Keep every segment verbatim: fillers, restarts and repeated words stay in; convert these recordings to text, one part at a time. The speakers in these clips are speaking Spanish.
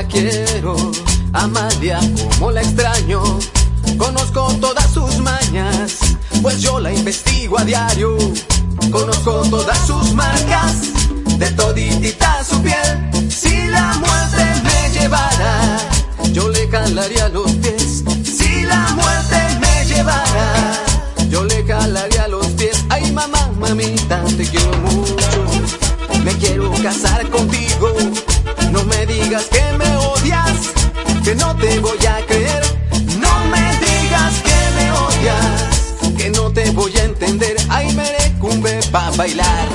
quiero, Amalia, como la extraño. Conozco todas sus mañas, pues yo la investigo a diario. Conozco todas sus marcas, de toditita su piel. Si la muerte me llevara, yo le jalaría los pies. Si la muerte me llevara, yo le jalaría los pies. Ay, mamá, mamita, te quiero mucho. Me quiero casar contigo. No me digas que me odias, que no te voy a creer. No me digas que me odias, que no te voy a entender. Ay, merecumbe pa' bailar.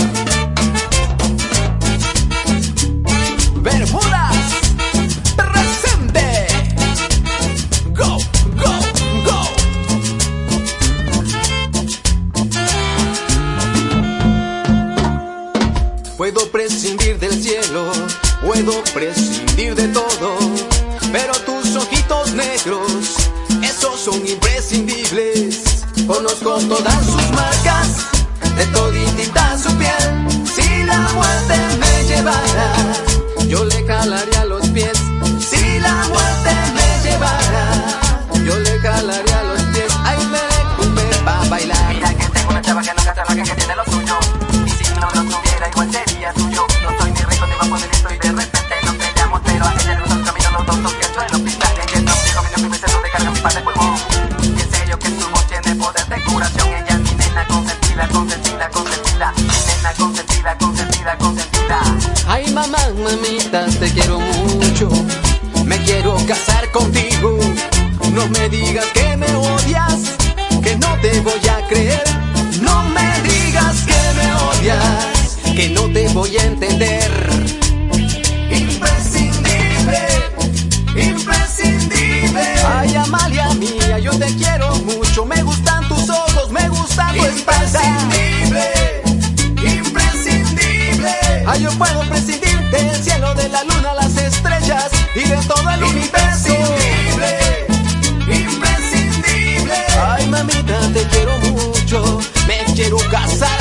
Bermudas, presente. Go, go, go. Puedo prescindir del cielo, puedo prescindir de todo, pero tus ojitos negros, esos son imprescindibles. Conozco todas sus marcas, de toditita su piel. Si la muerte me llevara, yo le jalaría los pies. Si la muerte me llevara, yo le jalaría los pies. Ay, merecumbe pa' bailar. Mira que tengo una chava que no gasta la que tiene lo suyo, y si no lo tuviera igual sería tuyo. No soy ni rico ni más listo y de repente nos peleamos, pero a ella le gustan los caminos los dos toqueachos en los hospitales. Y el no dijo mi nombre y se lo descarga mi par de pulmón. Y en serio que su voz tiene poder de curación. Ella es mi nena consentida, consentida, consentida. Mi nena consentida, consentida, consentida. Ay, mamá, mamita, te quiero mucho. Me quiero casar contigo. No me digas que me odias, que no te voy a creer. No me digas que me odias, que no te voy a entender. Imprescindible, imprescindible. Ay, Amalia mía, yo te quiero mucho. Me gustan tus ojos, me gusta tu espalda. Imprescindible, imprescindible. Ay, yo puedo prescindir del cielo, de la luna, las estrellas y de todo el universo. Imprescindible, imprescindible. Ay, mamita, te quiero mucho. Me quiero casar